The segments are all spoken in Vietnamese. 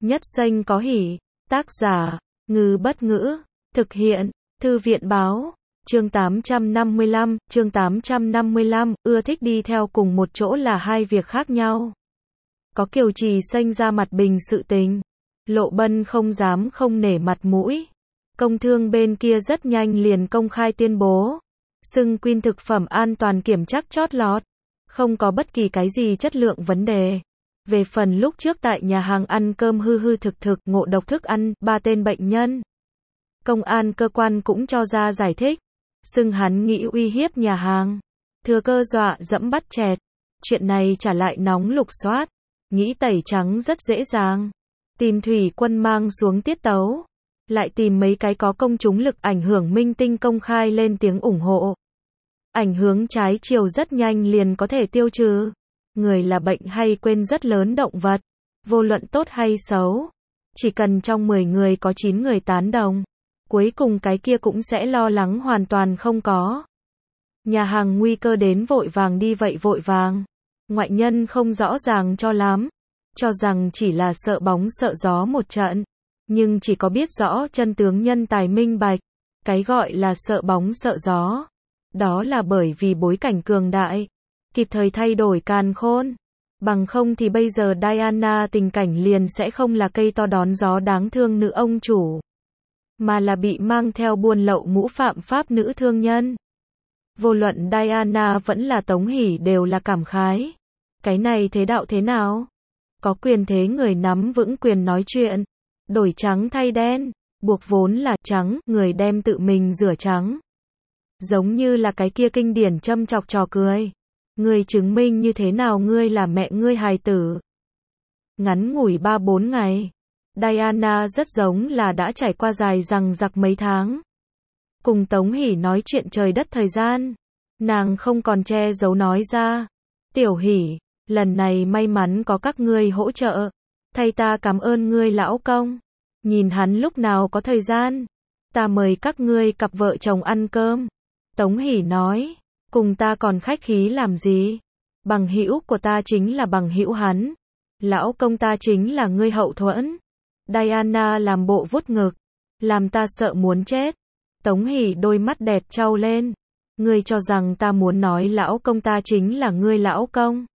Nhất Xanh có hỉ. Tác giả, Ngư Bất Ngữ. Thực hiện, Thư viện Báo. Chương 855, chương 855, ưa thích đi theo cùng một chỗ là hai việc khác nhau. Có Kiều Trì Xanh ra mặt bình sự tình. Lộ Bân không dám không nể mặt mũi. Công thương bên kia rất nhanh liền công khai tuyên bố. Xưng Queen thực phẩm an toàn kiểm chắc chót lọt. Không có bất kỳ cái gì chất lượng vấn đề. Về phần lúc trước tại nhà hàng ăn cơm hư hư thực thực ngộ độc thức ăn, 3 tên bệnh nhân. Công an cơ quan cũng cho ra giải thích. Xưng hắn nghĩ uy hiếp nhà hàng. Thừa cơ dọa dẫm bắt chẹt. Chuyện này trả lại nóng lục soát. Nghĩ tẩy trắng rất dễ dàng. Tìm Thủy Quân mang xuống tiết tấu. Lại tìm mấy cái có công chúng lực ảnh hưởng minh tinh công khai lên tiếng ủng hộ. Ảnh hưởng trái chiều rất nhanh liền có thể tiêu trừ. Người là bệnh hay quên rất lớn động vật. Vô luận tốt hay xấu. Chỉ cần trong 10 người có 9 người tán đồng. Cuối cùng cái kia cũng sẽ lo lắng hoàn toàn không có. Nhà hàng nguy cơ đến vội vàng đi vậy vội vàng. Ngoại nhân không rõ ràng cho lắm. Cho rằng chỉ là sợ bóng sợ gió một trận. Nhưng chỉ có biết rõ chân tướng nhân tài minh bạch. Cái gọi là sợ bóng sợ gió. Đó là bởi vì bối cảnh cường đại. Kịp thời thay đổi càn khôn. Bằng không thì bây giờ Diana tình cảnh liền sẽ không là cây to đón gió đáng thương nữ ông chủ. Mà là bị mang theo buôn lậu mũ phạm pháp nữ thương nhân. Vô luận Diana vẫn là Tống Hỷ đều là cảm khái. Cái này thế đạo thế nào? Có quyền thế người nắm vững quyền nói chuyện. Đổi trắng thay đen. Buộc vốn là trắng, người đem tự mình rửa trắng. Giống như là cái kia kinh điển châm chọc trò cười. Ngươi chứng minh như thế nào ngươi là mẹ ngươi hài tử. Ngắn ngủi 3-4 ngày. Diana rất giống là đã trải qua dài dằng dặc mấy tháng. Cùng Tống Hỷ nói chuyện trời đất thời gian. Nàng không còn che giấu nói ra. Tiểu Hỷ, lần này may mắn có các ngươi hỗ trợ. Thay ta cảm ơn ngươi lão công. Nhìn hắn lúc nào có thời gian. Ta mời các ngươi cặp vợ chồng ăn cơm. Tống Hỷ nói. Cùng ta còn khách khí làm gì? Bằng hữu của ta chính là bằng hữu hắn. Lão công ta chính là ngươi hậu thuẫn. Diana làm bộ vuốt ngực. Làm ta sợ muốn chết. Tống Hỷ đôi mắt đẹp trao lên. Ngươi cho rằng ta muốn nói lão công ta chính là ngươi lão công.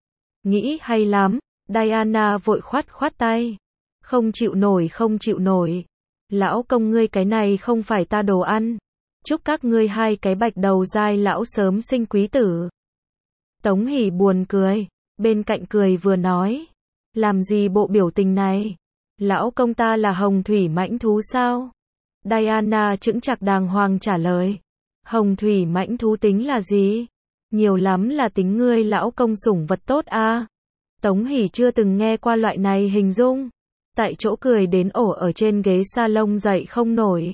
Nghĩ hay lắm. Diana vội khoát khoát tay. Không chịu nổi không chịu nổi. Lão công ngươi cái này không phải ta đồ ăn. Chúc các ngươi hai cái bạch đầu dai lão sớm sinh quý tử. Tống Hỷ buồn cười. Bên cạnh cười vừa nói. Làm gì bộ biểu tình này? Lão công ta là hồng thủy mãnh thú sao? Diana chững chạc đàng hoàng trả lời. Hồng thủy mãnh thú tính là gì? Nhiều lắm là tính ngươi lão công sủng vật tốt a. Tống Hỷ chưa từng nghe qua loại này hình dung. Tại chỗ cười đến ổ ở trên ghế salon dậy không nổi.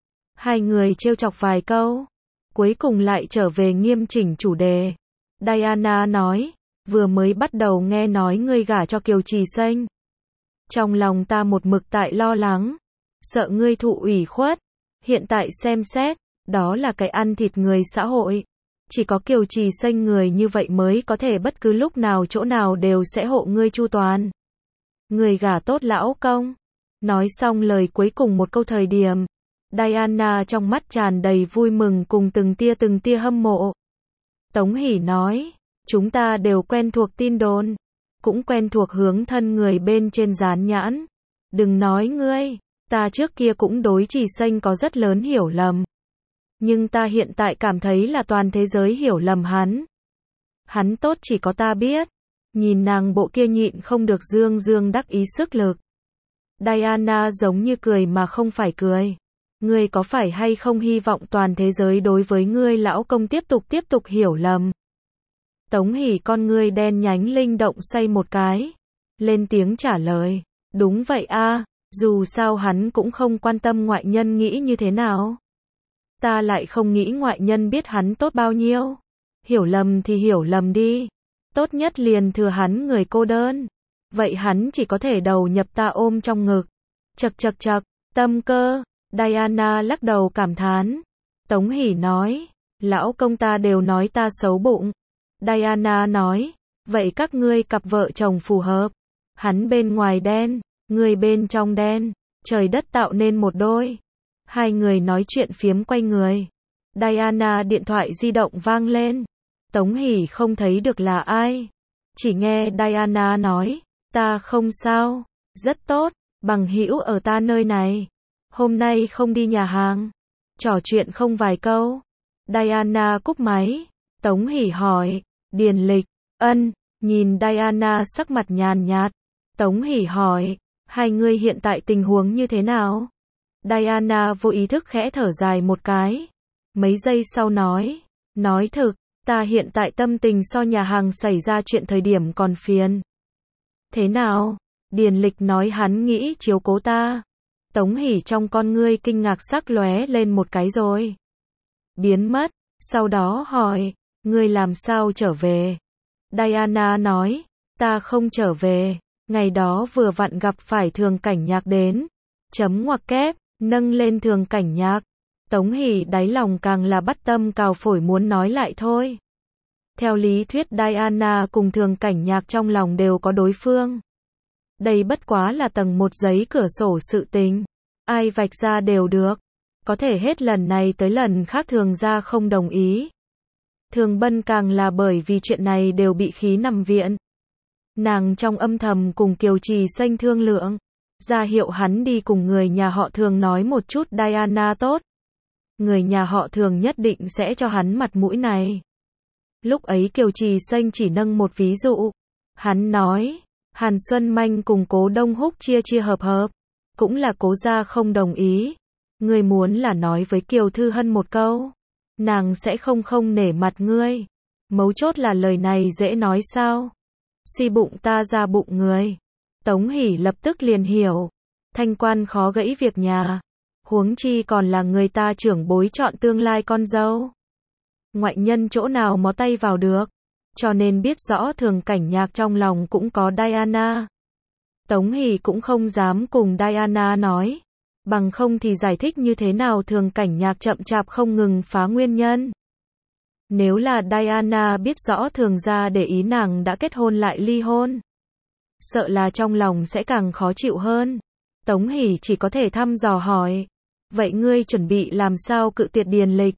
Hai người trêu chọc vài câu. Cuối cùng lại trở về nghiêm chỉnh chủ đề. Diana nói. Vừa mới bắt đầu nghe nói ngươi gả cho Kiều Trì Xanh. Trong lòng ta một mực tại lo lắng. Sợ ngươi thụ ủy khuất. Hiện tại xem xét. Đó là cái ăn thịt người xã hội. Chỉ có Kiều Trì Xanh người như vậy mới có thể bất cứ lúc nào chỗ nào đều sẽ hộ ngươi chu toàn. Người gả tốt lão công. Nói xong lời cuối cùng một câu thời điểm. Diana trong mắt tràn đầy vui mừng cùng từng tia hâm mộ. Tống Hỷ nói. Chúng ta đều quen thuộc tin đồn. Cũng quen thuộc hướng thân người bên trên dán nhãn. Đừng nói ngươi. Ta trước kia cũng đối Trì Xanh có rất lớn hiểu lầm. Nhưng ta hiện tại cảm thấy là toàn thế giới hiểu lầm hắn. Hắn tốt chỉ có ta biết. Nhìn nàng bộ kia nhịn không được dương dương đắc ý sức lực. Diana giống như cười mà không phải cười. Ngươi có phải hay không hy vọng toàn thế giới đối với ngươi lão công tiếp tục hiểu lầm? Tống Hỷ con ngươi đen nhánh linh động xoay một cái. Lên tiếng trả lời. Đúng vậy a, dù sao hắn cũng không quan tâm ngoại nhân nghĩ như thế nào. Ta lại không nghĩ ngoại nhân biết hắn tốt bao nhiêu. Hiểu lầm thì hiểu lầm đi. Tốt nhất liền thừa hắn người cô đơn. Vậy hắn chỉ có thể đầu nhập ta ôm trong ngực. Chật, tâm cơ. Diana lắc đầu cảm thán. Tống Hỷ nói. Lão công ta đều nói ta xấu bụng. Diana nói. Vậy các ngươi cặp vợ chồng phù hợp. Hắn bên ngoài đen. Người bên trong đen, trời đất tạo nên một đôi. Hai người nói chuyện phiếm quay người. Diana điện thoại di động vang lên. Tống Hỷ không thấy được là ai. Chỉ nghe Diana nói, ta không sao, rất tốt, bằng hữu ở ta nơi này. Hôm nay không đi nhà hàng. Trò chuyện không vài câu. Diana cúp máy. Tống Hỷ hỏi, Điền Lịch, ân, nhìn Diana sắc mặt nhàn nhạt. Tống Hỷ hỏi, hai người hiện tại tình huống như thế nào? Diana vô ý thức khẽ thở dài một cái. Mấy giây sau nói thực, ta hiện tại tâm tình so nhà hàng xảy ra chuyện thời điểm còn phiền. Thế nào? Điền Lịch nói hắn nghĩ chiếu cố ta. Tống Hỷ trong con ngươi kinh ngạc sắc lóe lên một cái rồi biến mất, sau đó hỏi, ngươi làm sao trở về? Diana nói, ta không trở về, ngày đó vừa vặn gặp phải Thường Cảnh Nhạc đến. Chấm ngoặc kép, nâng lên Thường Cảnh Nhạc. Tống Hỷ đáy lòng càng là bắt tâm cào phổi muốn nói lại thôi. Theo lý thuyết Diana cùng Thường Cảnh Nhạc trong lòng đều có đối phương. Đây bất quá là tầng một giấy cửa sổ sự tình. Ai vạch ra đều được. Có thể hết lần này tới lần khác Thường gia không đồng ý. Thường Bân càng là bởi vì chuyện này đều bị khí nằm viện. Nàng trong âm thầm cùng Kiều Trì Xanh thương lượng. Ra hiệu hắn đi cùng người nhà họ Thường nói một chút Diana tốt. Người nhà họ Thường nhất định sẽ cho hắn mặt mũi này. Lúc ấy Kiều Trì Xanh chỉ nâng một ví dụ. Hắn nói, Hàn Xuân Manh cùng Cố Đông Húc chia hợp. Cũng là Cố gia không đồng ý. Ngươi muốn là nói với Kiều Thư Hân một câu. Nàng sẽ không nể mặt ngươi. Mấu chốt là lời này dễ nói sao? Suy bụng ta ra bụng người. Tống Hỷ lập tức liền hiểu. Thanh quan khó gãy việc nhà. Huống chi còn là người ta trưởng bối chọn tương lai con dâu. Ngoại nhân chỗ nào mó tay vào được. Cho nên biết rõ Thường Cảnh Nhạc trong lòng cũng có Diana. Tống Hỷ cũng không dám cùng Diana nói. Bằng không thì giải thích như thế nào Thường Cảnh Nhạc chậm chạp không ngừng phá nguyên nhân. Nếu là Diana biết rõ Thường gia để ý nàng đã kết hôn lại ly hôn. Sợ là trong lòng sẽ càng khó chịu hơn. Tống Hỷ chỉ có thể thăm dò hỏi. Vậy ngươi chuẩn bị làm sao cự tuyệt Điền Lịch?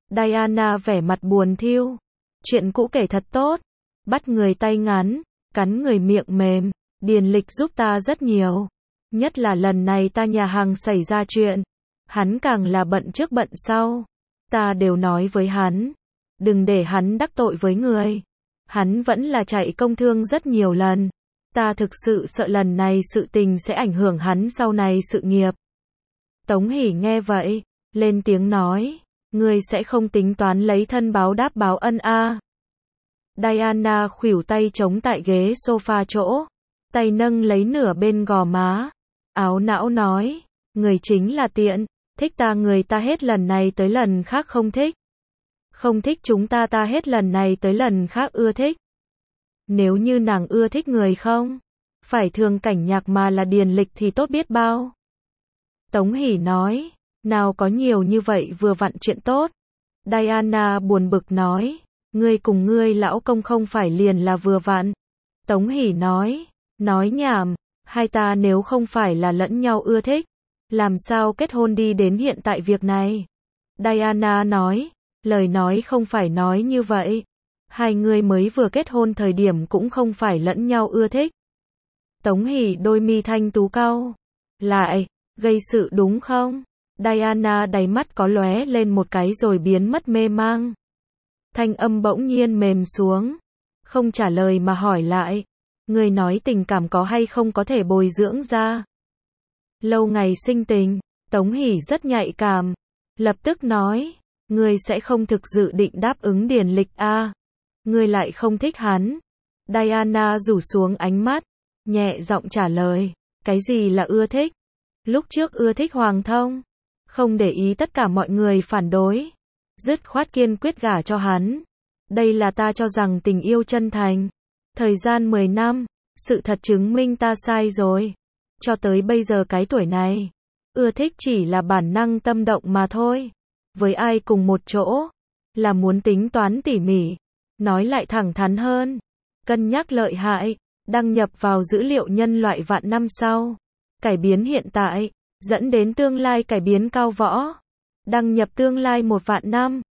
Diana vẻ mặt buồn thiu. Chuyện cũ kể thật tốt. Bắt người tay ngắn, cắn người miệng mềm. Điền Lịch giúp ta rất nhiều. Nhất là lần này ta nhà hàng xảy ra chuyện. Hắn càng là bận trước bận sau. Ta đều nói với hắn. Đừng để hắn đắc tội với người. Hắn vẫn là chạy công thương rất nhiều lần. Ta thực sự sợ lần này sự tình sẽ ảnh hưởng hắn sau này sự nghiệp. Tống Hỷ nghe vậy, lên tiếng nói. Ngươi sẽ không tính toán lấy thân báo đáp báo ân a? Diana khuỷu tay chống tại ghế sofa chỗ. Tay nâng lấy nửa bên gò má. Áo não nói. Người chính là tiện. Thích ta người ta hết lần này tới lần khác không thích. Không thích chúng ta hết lần này tới lần khác ưa thích. Nếu như nàng ưa thích người không phải Thường Cảnh Nhạc mà là Điền Lịch thì tốt biết bao. Tống Hỷ nói, nào có nhiều như vậy vừa vặn chuyện tốt. Diana buồn bực nói, ngươi cùng ngươi lão công không phải liền là vừa vặn. Tống Hỷ nói nhảm, hai ta nếu không phải là lẫn nhau ưa thích, làm sao kết hôn đi đến hiện tại việc này. Diana nói, lời nói không phải nói như vậy. Hai người mới vừa kết hôn thời điểm cũng không phải lẫn nhau ưa thích. Tống Hỷ đôi mi thanh tú cau lại, gây sự đúng không? Diana đáy mắt có lóe lên một cái rồi biến mất mê mang. Thanh âm bỗng nhiên mềm xuống. Không trả lời mà hỏi lại. Người nói tình cảm có hay không có thể bồi dưỡng ra? Lâu ngày sinh tình, Tống Hỷ rất nhạy cảm. Lập tức nói, ngươi sẽ không thực dự định đáp ứng Điền Lịch a? Ngươi lại không thích hắn. Diana rủ xuống ánh mắt, nhẹ giọng trả lời, cái gì là ưa thích? Lúc trước ưa thích Hoàng Thông, không để ý tất cả mọi người phản đối, dứt khoát kiên quyết gả cho hắn. Đây là ta cho rằng tình yêu chân thành. Thời gian 10 năm, sự thật chứng minh ta sai rồi. Cho tới bây giờ cái tuổi này, ưa thích chỉ là bản năng tâm động mà thôi. Với ai cùng một chỗ, là muốn tính toán tỉ mỉ. Nói lại thẳng thắn hơn, cân nhắc lợi hại, đăng nhập vào dữ liệu nhân loại vạn năm sau. cải biến hiện tại, dẫn đến tương lai cải biến cao võ. Đăng nhập tương lai 1 vạn năm.